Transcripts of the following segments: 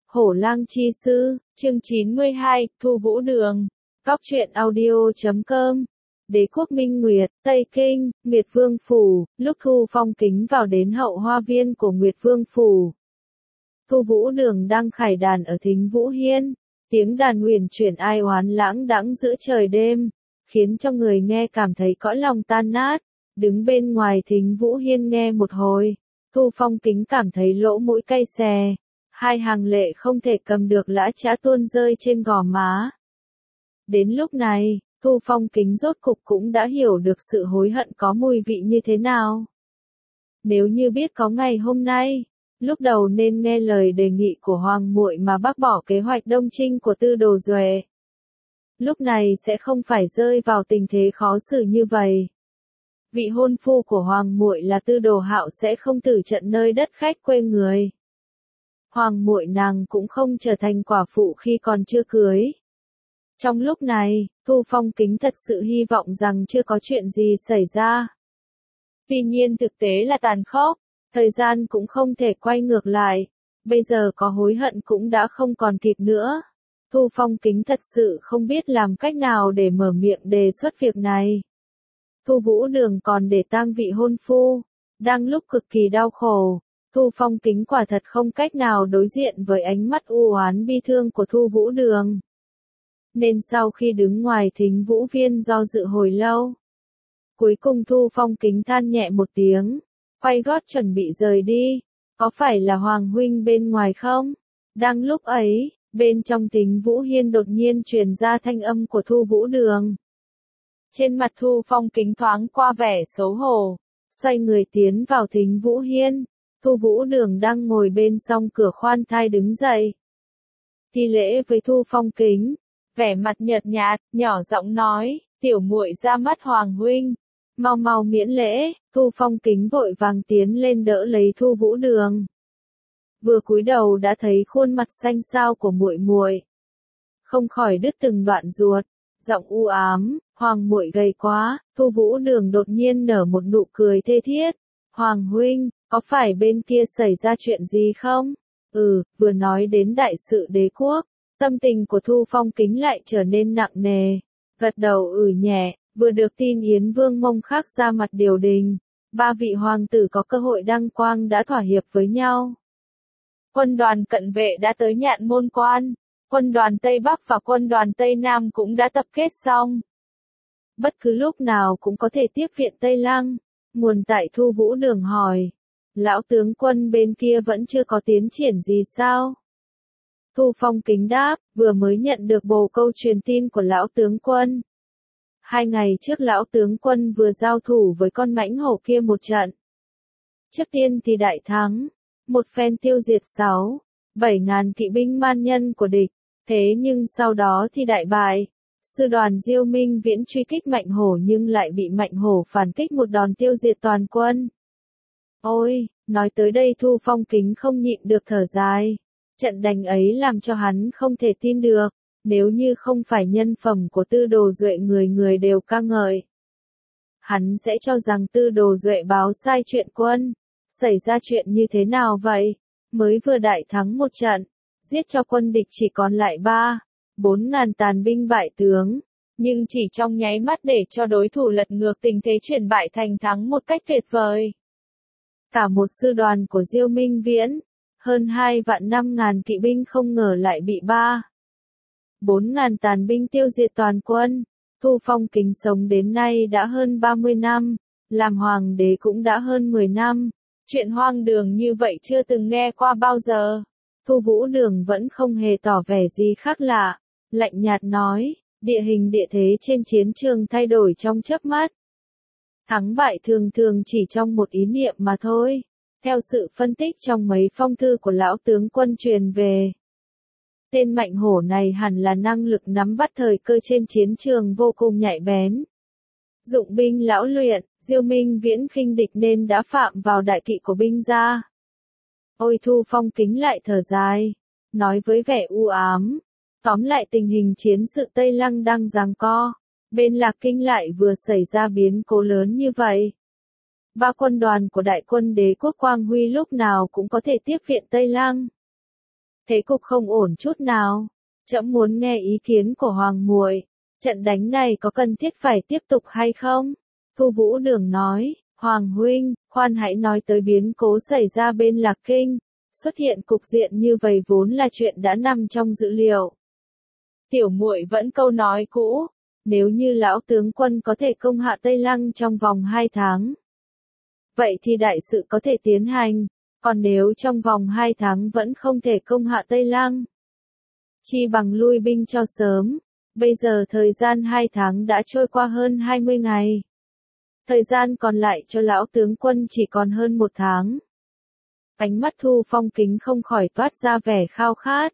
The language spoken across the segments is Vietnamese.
Hổ Lang Chi Sư, chương 92, Thu Vũ Đường. Góc truyện audio.com. Đế quốc Minh Nguyệt, Tây Kinh, Nguyệt Vương Phủ. Lúc Thu Phong Kính vào đến hậu hoa viên của Nguyệt Vương Phủ, Thu Vũ Đường đang khải đàn ở Thính Vũ Hiên. Tiếng đàn huyền chuyển ai oán lãng đãng giữa trời đêm, khiến cho người nghe cảm thấy cõi lòng tan nát. Đứng bên ngoài Thính Vũ Hiên nghe một hồi, Thu Phong Kính cảm thấy lỗ mũi cay xè. Hai hàng lệ không thể cầm được lã chã tuôn rơi trên gò má. Đến lúc này, Thu Phong Kính rốt cục cũng đã hiểu được sự hối hận có mùi vị như thế nào. Nếu như biết có ngày hôm nay, lúc đầu nên nghe lời đề nghị của Hoàng muội mà bác bỏ kế hoạch đông chinh của Tư Đồ Duệ. Lúc này sẽ không phải rơi vào tình thế khó xử như vậy. Vị hôn phu của Hoàng muội là Tư Đồ Hạo sẽ không tử trận nơi đất khách quê người. Hoàng muội nàng cũng không trở thành quả phụ khi còn chưa cưới. Trong lúc này, Thu Phong Kính thật sự hy vọng rằng chưa có chuyện gì xảy ra. Tuy nhiên thực tế là tàn khốc, thời gian cũng không thể quay ngược lại, bây giờ có hối hận cũng đã không còn kịp nữa. Thu Phong Kính thật sự không biết làm cách nào để mở miệng đề xuất việc này. Thu Vũ Đường còn để tang vị hôn phu, đang lúc cực kỳ đau khổ. Thu Phong Kính quả thật không cách nào đối diện với ánh mắt u oán bi thương của Thu Vũ Đường. Nên sau khi đứng ngoài Thính Vũ Viên do dự hồi lâu, cuối cùng Thu Phong Kính than nhẹ một tiếng, quay gót chuẩn bị rời đi. Có phải là Hoàng huynh bên ngoài không? Đang lúc ấy, bên trong Thính Vũ Hiên đột nhiên truyền ra thanh âm của Thu Vũ Đường. Trên mặt Thu Phong Kính thoáng qua vẻ xấu hổ, xoay người tiến vào Thính Vũ Hiên. Thu Vũ Đường đang ngồi bên song cửa khoan thai đứng dậy, thi lễ với Thu Phong Kính, vẻ mặt nhợt nhạt, nhỏ giọng nói, tiểu muội ra mắt Hoàng huynh, mau mau miễn lễ. Thu Phong Kính vội vàng tiến lên đỡ lấy Thu Vũ Đường. Vừa cúi đầu đã thấy khuôn mặt xanh xao của muội muội, không khỏi đứt từng đoạn ruột, giọng u ám, Hoàng muội gầy quá. Thu Vũ Đường đột nhiên nở một nụ cười thê thiết, Hoàng huynh, có phải bên kia xảy ra chuyện gì không? Vừa nói đến đại sự đế quốc, tâm tình của Thu Phong Kính lại trở nên nặng nề, gật đầu nhẹ. Vừa được tin Yến Vương Mông Khắc ra mặt điều đình, 3 vị hoàng tử có cơ hội đăng quang đã thỏa hiệp với nhau. Quân đoàn cận vệ đã tới Nhạn Môn Quan, quân đoàn Tây Bắc và quân đoàn Tây Nam cũng đã tập kết xong. Bất cứ lúc nào cũng có thể tiếp viện Tây Lăng. Nguồn tại Thu Vũ Đường hỏi, lão tướng quân bên kia vẫn chưa có tiến triển gì sao? Thu Phong Kính đáp, vừa mới nhận được bồ câu truyền tin của lão tướng quân. 2 ngày trước lão tướng quân vừa giao thủ với con mãnh hổ kia một trận. Trước tiên thì đại thắng, một phen tiêu diệt 7 ngàn kỵ binh man nhân của địch, thế nhưng sau đó thì đại bại. Sư đoàn Diêu Minh Viễn truy kích Mạnh Hổ nhưng lại bị Mạnh Hổ phản kích một đòn tiêu diệt toàn quân. Ôi, nói tới đây Thu Phong Kính không nhịn được thở dài. Trận đánh ấy làm cho hắn không thể tin được, nếu như không phải nhân phẩm của Tư Đồ Duệ người người đều ca ngợi, hắn sẽ cho rằng Tư Đồ Duệ báo sai chuyện quân. Xảy ra chuyện như thế nào vậy? Mới vừa đại thắng một trận, giết cho quân địch chỉ còn lại 4 ngàn tàn binh bại tướng, nhưng chỉ trong nháy mắt để cho đối thủ lật ngược tình thế chuyển bại thành thắng một cách tuyệt vời. Cả một sư đoàn của Diêu Minh Viễn, hơn 2,5 ngàn kỵ binh không ngờ lại bị 4 ngàn tàn binh tiêu diệt toàn quân. Thu Phong Kính sống đến nay đã hơn 30 năm, làm hoàng đế cũng đã hơn 10 năm. Chuyện hoang đường như vậy chưa từng nghe qua bao giờ. Thu Vũ Đường vẫn không hề tỏ vẻ gì khác lạ, lạnh nhạt nói, địa hình địa thế trên chiến trường thay đổi trong chớp mắt. Thắng bại thường thường chỉ trong một ý niệm mà thôi. Theo sự phân tích trong mấy phong thư của lão tướng quân truyền về, tên Mạnh Hổ này hẳn là năng lực nắm bắt thời cơ trên chiến trường vô cùng nhạy bén. Dụng binh lão luyện, Diêu Minh Viễn khinh địch nên đã phạm vào đại kỵ của binh gia. Ôi Thu Phong Kính lại thở dài, nói với vẻ u ám, tóm lại tình hình chiến sự Tây Lăng đang giằng co, bên Lạc Kinh lại vừa xảy ra biến cố lớn như vậy. 3 quân đoàn của đại quân đế quốc Quang Huy lúc nào cũng có thể tiếp viện Tây Lăng. Thế cục không ổn chút nào. Trẫm muốn nghe ý kiến của Hoàng muội. Trận đánh này có cần thiết phải tiếp tục hay không? Thu Vũ Đường nói, Hoàng huynh, khoan hãy nói tới biến cố xảy ra bên Lạc Kinh. Xuất hiện cục diện như vậy vốn là chuyện đã nằm trong dự liệu. Tiểu muội vẫn câu nói cũ, nếu như lão tướng quân có thể công hạ Tây Lăng trong vòng 2 tháng. Vậy thì đại sự có thể tiến hành, còn nếu trong vòng 2 tháng vẫn không thể công hạ Tây Lăng, chi bằng lui binh cho sớm. Bây giờ thời gian 2 tháng đã trôi qua hơn 20 ngày. Thời gian còn lại cho lão tướng quân chỉ còn hơn 1 tháng. Ánh mắt Thu Phong Kính không khỏi toát ra vẻ khao khát.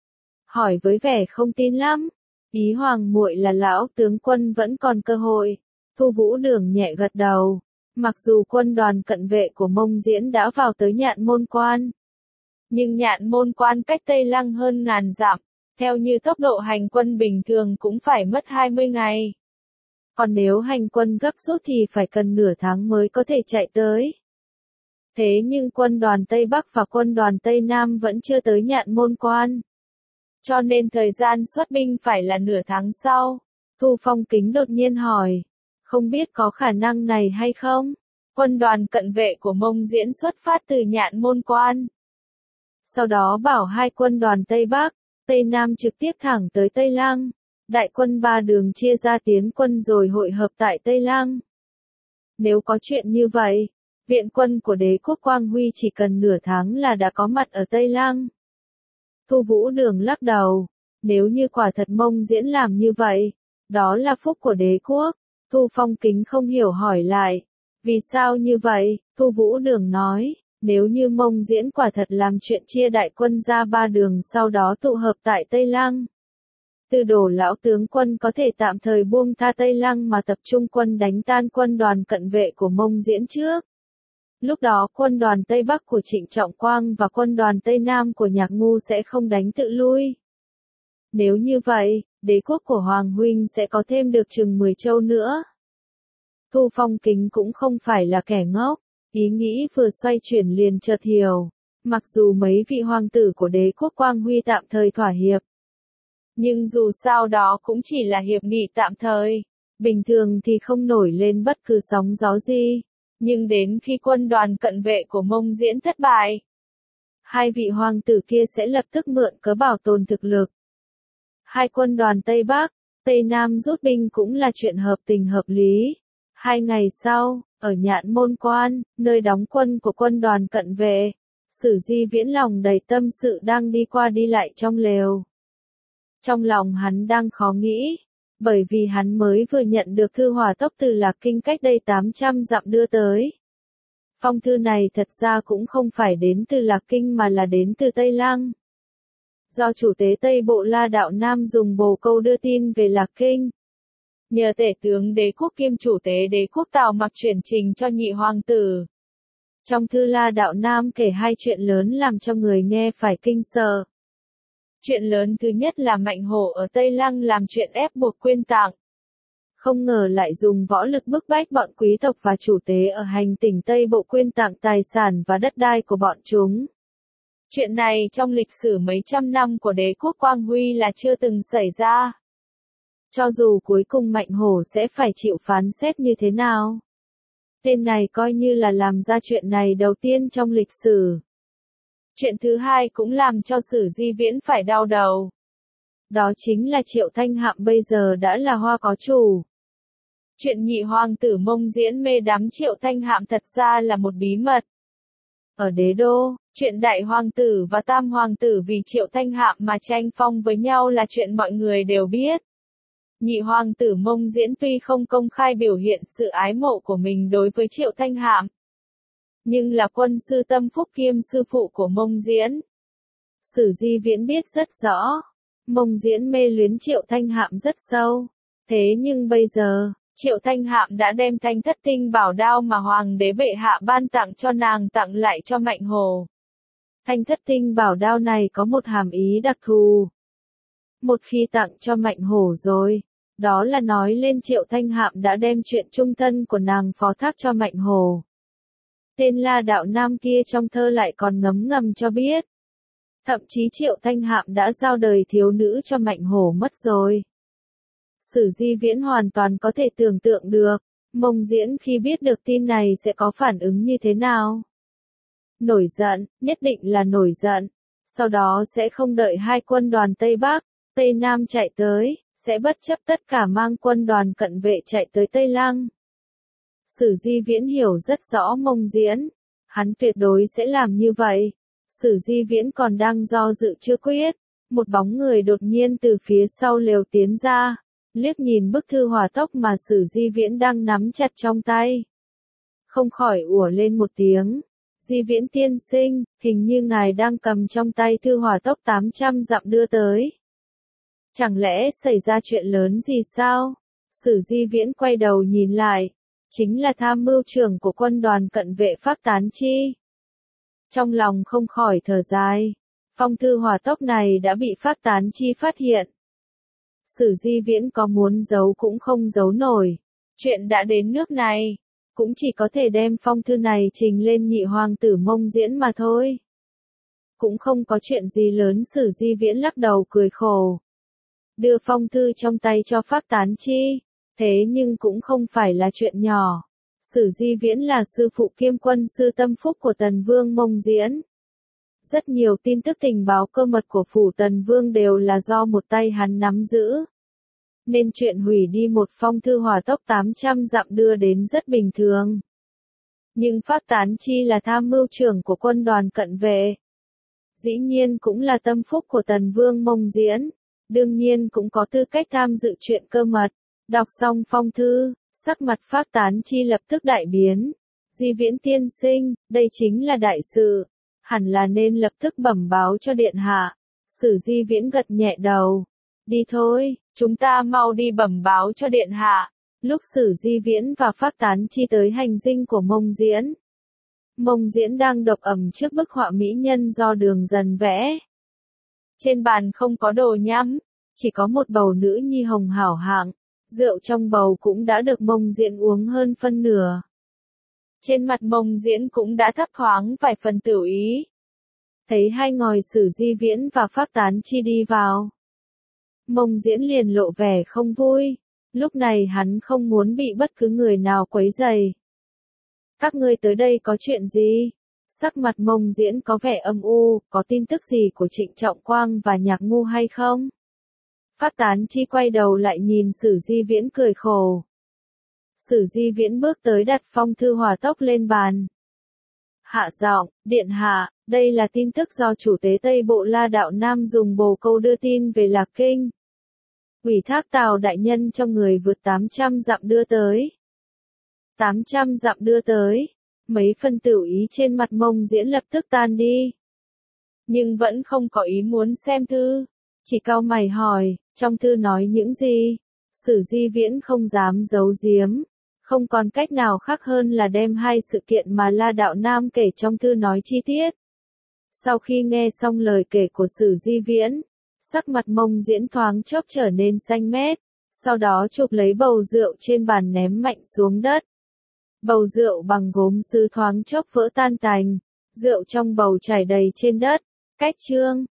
Hỏi với vẻ không tin lắm, ý Hoàng muội là lão tướng quân vẫn còn cơ hội. Thu Vũ Đường nhẹ gật đầu, mặc dù quân đoàn cận vệ của Mông Diễn đã vào tới Nhạn Môn Quan, nhưng Nhạn Môn Quan cách Tây Lăng hơn ngàn dặm, theo như tốc độ hành quân bình thường cũng phải mất 20 ngày. Còn nếu hành quân gấp rút thì phải cần nửa tháng mới có thể chạy tới. Thế nhưng quân đoàn Tây Bắc và quân đoàn Tây Nam vẫn chưa tới Nhạn Môn Quan. Cho nên thời gian xuất binh phải là nửa tháng sau. Thu Phong Kính đột nhiên hỏi, không biết có khả năng này hay không? Quân đoàn cận vệ của Mông Diễn xuất phát từ Nhạn Môn Quan. Sau đó bảo hai quân đoàn Tây Bắc, Tây Nam trực tiếp thẳng tới Tây Lăng. Đại quân 3 đường chia ra tiến quân rồi hội hợp tại Tây Lăng. Nếu có chuyện như vậy, viện quân của đế quốc Quang Huy chỉ cần nửa tháng là đã có mặt ở Tây Lăng. Thu Vũ Đường lắc đầu, nếu như quả thật Mông Diễn làm như vậy, đó là phúc của đế quốc. Thu Phong Kính không hiểu hỏi lại, vì sao như vậy? Thu Vũ Đường nói, nếu như Mông Diễn quả thật làm chuyện chia đại quân ra 3 đường sau đó tụ hợp tại Tây Lăng. Tư Đồ lão tướng quân có thể tạm thời buông tha Tây Lăng mà tập trung quân đánh tan quân đoàn cận vệ của Mông Diễn trước. Lúc đó quân đoàn Tây Bắc của Trịnh Trọng Quang và quân đoàn Tây Nam của Nhạc Ngu sẽ không đánh tự lui. Nếu như vậy, đế quốc của Hoàng huynh sẽ có thêm được chừng 10 châu nữa. Thu Phong Kính cũng không phải là kẻ ngốc, ý nghĩ vừa xoay chuyển liền chợt hiểu. Mặc dù mấy vị hoàng tử của đế quốc Quang Huy tạm thời thỏa hiệp, nhưng dù sao đó cũng chỉ là hiệp nghị tạm thời, bình thường thì không nổi lên bất cứ sóng gió gì. Nhưng đến khi quân đoàn cận vệ của Mông Diễn thất bại, hai vị hoàng tử kia sẽ lập tức mượn cớ bảo tồn thực lực. Hai quân đoàn Tây Bắc, Tây Nam rút binh cũng là chuyện hợp tình hợp lý. 2 ngày sau, ở Nhạn Môn Quan, nơi đóng quân của quân đoàn cận vệ, Sử Di Viễn lòng đầy tâm sự đang đi qua đi lại trong lều. Trong lòng hắn đang khó nghĩ, bởi vì hắn mới vừa nhận được thư hỏa tốc từ Lạc Kinh cách đây 800 dặm đưa tới. Phong thư này thật ra cũng không phải đến từ Lạc Kinh mà là đến từ Tây Lăng. Do chủ tế Tây Bộ La Đạo Nam dùng bồ câu đưa tin về Lạc Kinh. Nhờ tể tướng đế quốc kiêm chủ tế đế quốc Tào Mặc chuyển trình cho nhị hoàng tử. Trong thư La Đạo Nam kể 2 chuyện lớn làm cho người nghe phải kinh sợ. Chuyện lớn thứ nhất là Mạnh Hổ ở Tây Lăng làm chuyện ép buộc Quyên Tặng. Không ngờ lại dùng võ lực bức bách bọn quý tộc và chủ tế ở hành tỉnh Tây Bộ Quyên Tặng tài sản và đất đai của bọn chúng. Chuyện này trong lịch sử mấy trăm năm của đế quốc Quang Huy là chưa từng xảy ra. Cho dù cuối cùng Mạnh Hổ sẽ phải chịu phán xét như thế nào. Tên này coi như là làm ra chuyện này đầu tiên trong lịch sử. Chuyện thứ hai cũng làm cho Sử Di Viễn phải đau đầu. Đó chính là Triệu Thanh Hạm bây giờ đã là hoa có chủ. Chuyện nhị hoàng tử Mông Diễn mê đắm Triệu Thanh Hạm thật ra là một bí mật. Ở đế đô, chuyện đại hoàng tử và tam hoàng tử vì Triệu Thanh Hạm mà tranh phong với nhau là chuyện mọi người đều biết. Nhị hoàng tử Mông Diễn tuy không công khai biểu hiện sự ái mộ của mình đối với Triệu Thanh Hạm, nhưng là quân sư tâm phúc kiêm sư phụ của Mông Diễn. Sử Di Viễn biết rất rõ, Mông Diễn mê luyến Triệu Thanh Hạm rất sâu. Thế nhưng bây giờ, Triệu Thanh Hạm đã đem Thanh Thất Tinh bảo đao mà hoàng đế bệ hạ ban tặng cho nàng tặng lại cho Mạnh Hổ. Thanh Thất Tinh bảo đao này có một hàm ý đặc thù. Một khi tặng cho Mạnh Hổ rồi, đó là nói lên Triệu Thanh Hạm đã đem chuyện chung thân của nàng phó thác cho Mạnh Hổ. Tên La Đạo Nam kia trong thơ lại còn ngấm ngầm cho biết. Thậm chí Triệu Thanh Hạm đã giao đời thiếu nữ cho Mạnh Hổ mất rồi. Sử Di Viễn hoàn toàn có thể tưởng tượng được, Mông Diễn khi biết được tin này sẽ có phản ứng như thế nào. Nổi giận, nhất định là nổi giận. Sau đó sẽ không đợi hai quân đoàn Tây Bắc, Tây Nam chạy tới, sẽ bất chấp tất cả mang quân đoàn cận vệ chạy tới Tây Lăng. Sử Di Viễn hiểu rất rõ Mông Diễn, hắn tuyệt đối sẽ làm như vậy. Sử Di Viễn còn đang do dự chưa quyết, một bóng người đột nhiên từ phía sau lều tiến ra, liếc nhìn bức thư hỏa tốc mà Sử Di Viễn đang nắm chặt trong tay. Không khỏi ủa lên một tiếng. Di Viễn tiên sinh, hình như ngài đang cầm trong tay thư hỏa tốc 800 dặm đưa tới. Chẳng lẽ xảy ra chuyện lớn gì sao? Sử Di Viễn quay đầu nhìn lại, chính là tham mưu trưởng của quân đoàn cận vệ Phác Tán Chi. Trong lòng không khỏi thở dài, phong thư hỏa tốc này đã bị Phác Tán Chi phát hiện. Sử Di Viễn có muốn giấu cũng không giấu nổi, chuyện đã đến nước này, cũng chỉ có thể đem phong thư này trình lên nhị hoàng tử Mông Diễn mà thôi. Cũng không có chuyện gì lớn. Sử Di Viễn lắc đầu cười khổ. Đưa phong thư trong tay cho Phác Tán Chi, thế nhưng cũng không phải là chuyện nhỏ. Sử Di Viễn là sư phụ kiêm quân sư tâm phúc của Tần Vương Mông Diễn. Rất nhiều tin tức tình báo cơ mật của phủ Tần Vương đều là do một tay hắn nắm giữ. Nên chuyện hủy đi một phong thư hỏa tốc 800 dặm đưa đến rất bình thường. Nhưng Phác Tán Chi là tham mưu trưởng của quân đoàn cận vệ. Dĩ nhiên cũng là tâm phúc của Tần Vương Mông Diễn. Đương nhiên cũng có tư cách tham dự chuyện cơ mật. Đọc xong phong thư, sắc mặt Phác Tán Chi lập tức đại biến. Di Viễn tiên sinh, đây chính là đại sự. Hẳn là nên lập tức bẩm báo cho điện hạ. Sử Di Viễn gật nhẹ đầu. Đi thôi, chúng ta mau đi bẩm báo cho điện hạ. Lúc Sử Di Viễn và Phác Tán Chi tới hành dinh của Mông Diễn. Mông Diễn đang độc ẩm trước bức họa mỹ nhân do Đường Dần vẽ. Trên bàn không có đồ nhắm, chỉ có một bầu nữ nhi hồng hảo hạng, rượu trong bầu cũng đã được Mông Diễn uống hơn phân nửa. Trên mặt Mông Diễn cũng đã thấp thoáng vài phần tiểu ý. Thấy hai ngòi Sử Di Viễn và Phác Tán Chi đi vào, Mông Diễn liền lộ vẻ không vui. Lúc này hắn không muốn bị bất cứ người nào quấy rầy. Các ngươi tới đây có chuyện gì? Sắc mặt Mông Diễn có vẻ âm u, có tin tức gì của Trịnh Trọng Quang và Nhạc Ngu hay không? Phác Tán Chi quay đầu lại nhìn Sử Di Viễn cười khổ. Sử Di Viễn bước tới đặt phong thư hỏa tốc lên bàn. Hạ giọng, điện hạ, đây là tin tức do chủ tế Tây Bộ La Đạo Nam dùng bồ câu đưa tin về Lạc Kinh. Ủy thác Tào đại nhân cho người vượt 800 dặm đưa tới. 800 dặm đưa tới. Mấy phân tiểu ý trên mặt Mông Diễn lập tức tan đi. Nhưng vẫn không có ý muốn xem thư. Chỉ cau mày hỏi, trong thư nói những gì? Sử Di Viễn không dám giấu giếm. Không còn cách nào khác hơn là đem hai sự kiện mà La Đạo Nam kể trong thư nói chi tiết. Sau khi nghe xong lời kể của Sử Di Viễn, sắc mặt Mông Diễn thoáng chốc trở nên xanh mét, sau đó chụp lấy bầu rượu trên bàn ném mạnh xuống đất. Bầu rượu bằng gốm sứ thoáng chốc vỡ tan tành, rượu trong bầu chảy đầy trên đất. Cách chương